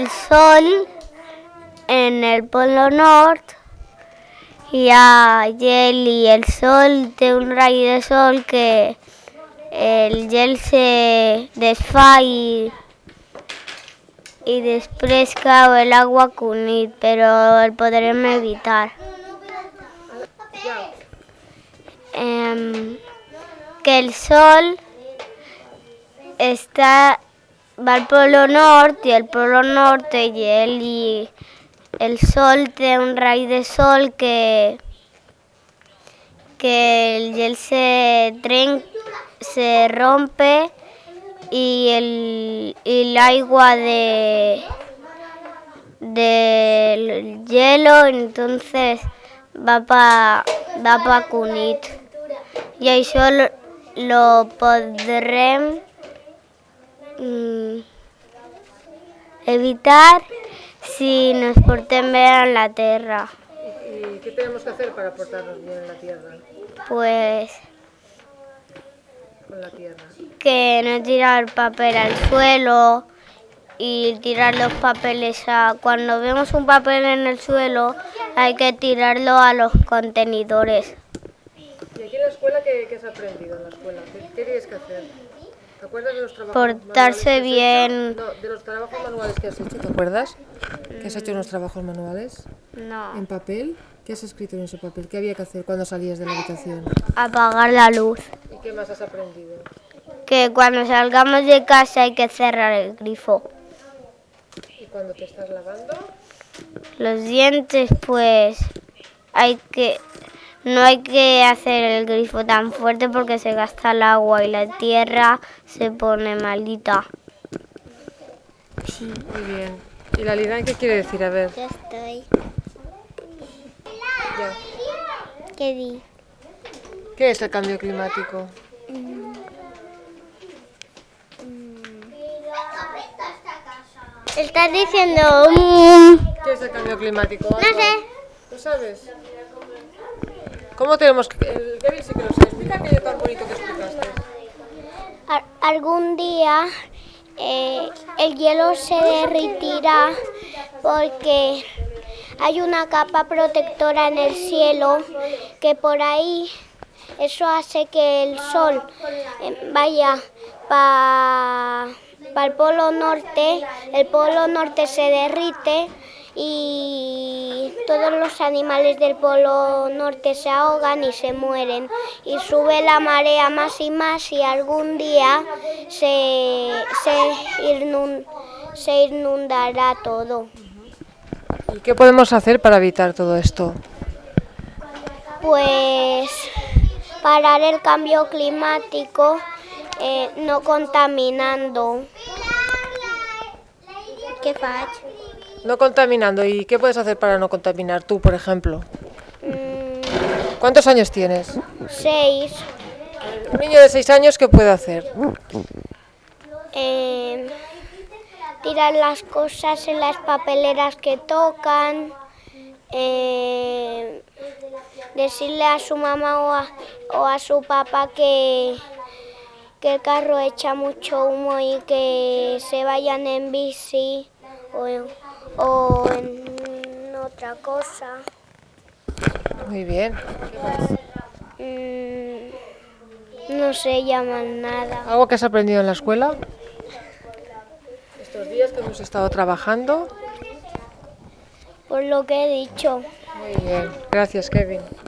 Sol en el Polo Norte y el Sol té un rayo de Sol que el gel se desfà i després cau l'agua cunit, però el podrem evitar. Que el Sol va al Polo Nord i el Polo Nord té gel i el Sol té un rayo de Sol que el gel se rompe y l'aigua del hielo entonces va pa Cunit y això lo podrem evitar si nos portem bé en la Tierra. ¿Y qué tenemos que hacer para portarnos bien en la Tierra? Pues Con la Tierra. que no tirar papel al suelo y tirar los papeles cuando vemos un papel en el suelo hay que tirarlo a los contenedores. ¿Y aquí en la escuela qué has aprendido en la escuela? ¿Qué tienes que hacer? ¿Te acuerdas de los trabajos Portarse bien. No, de los trabajos manuales que has hecho, ¿te acuerdas? ¿Que has hecho unos trabajos manuales? No. ¿En papel? ¿Qué has escrito en ese papel? ¿Qué había que hacer cuando salías de la habitación? Apagar la luz. ¿Y qué más has aprendido? Que cuando salgamos de casa hay que cerrar el grifo. ¿Y cuando te estás lavando? Los dientes, pues no hay que hacer el grifo tan fuerte porque se gasta el agua y la tierra se pone malita. Sí. Muy bien. ¿Y la Lidan qué quiere decir? A ver. Ya estoy. Ya. ¿Qué di? ¿Qué es el cambio climático? Estás diciendo... ¿Qué es el cambio climático? No sé. ¿Lo sabes? ¿Cómo tenemos que...? El Kevin sí que lo sabe. Explica aquello tan bonito que explicaste. Algún día el hielo se derretirá porque hay una capa protectora en el cielo que por ahí eso hace que el sol vaya para el Polo Norte se derrite y todos los animales del Polo Norte se ahogan y se mueren y sube la marea más y más y algún día se inundará todo. ¿Y qué podemos hacer para evitar todo esto? Pues parar el cambio climático no contaminando. ¿Qué faig? No contaminando. ¿Y qué puedes hacer para no contaminar tú, por ejemplo? ¿Cuántos años tienes? 6. Un niño de 6 años, ¿qué puede hacer? Tirar las cosas en las papeleras que tocan, decirle a su mamá o a su papá que el carro echa mucho humo y que se vayan en bici o en otra cosa. Muy bien. No se llaman nada. ¿Algo que has aprendido en la escuela? Estos días que hemos estado trabajando. Por lo que he dicho. Muy bien. Gracias, Kevin.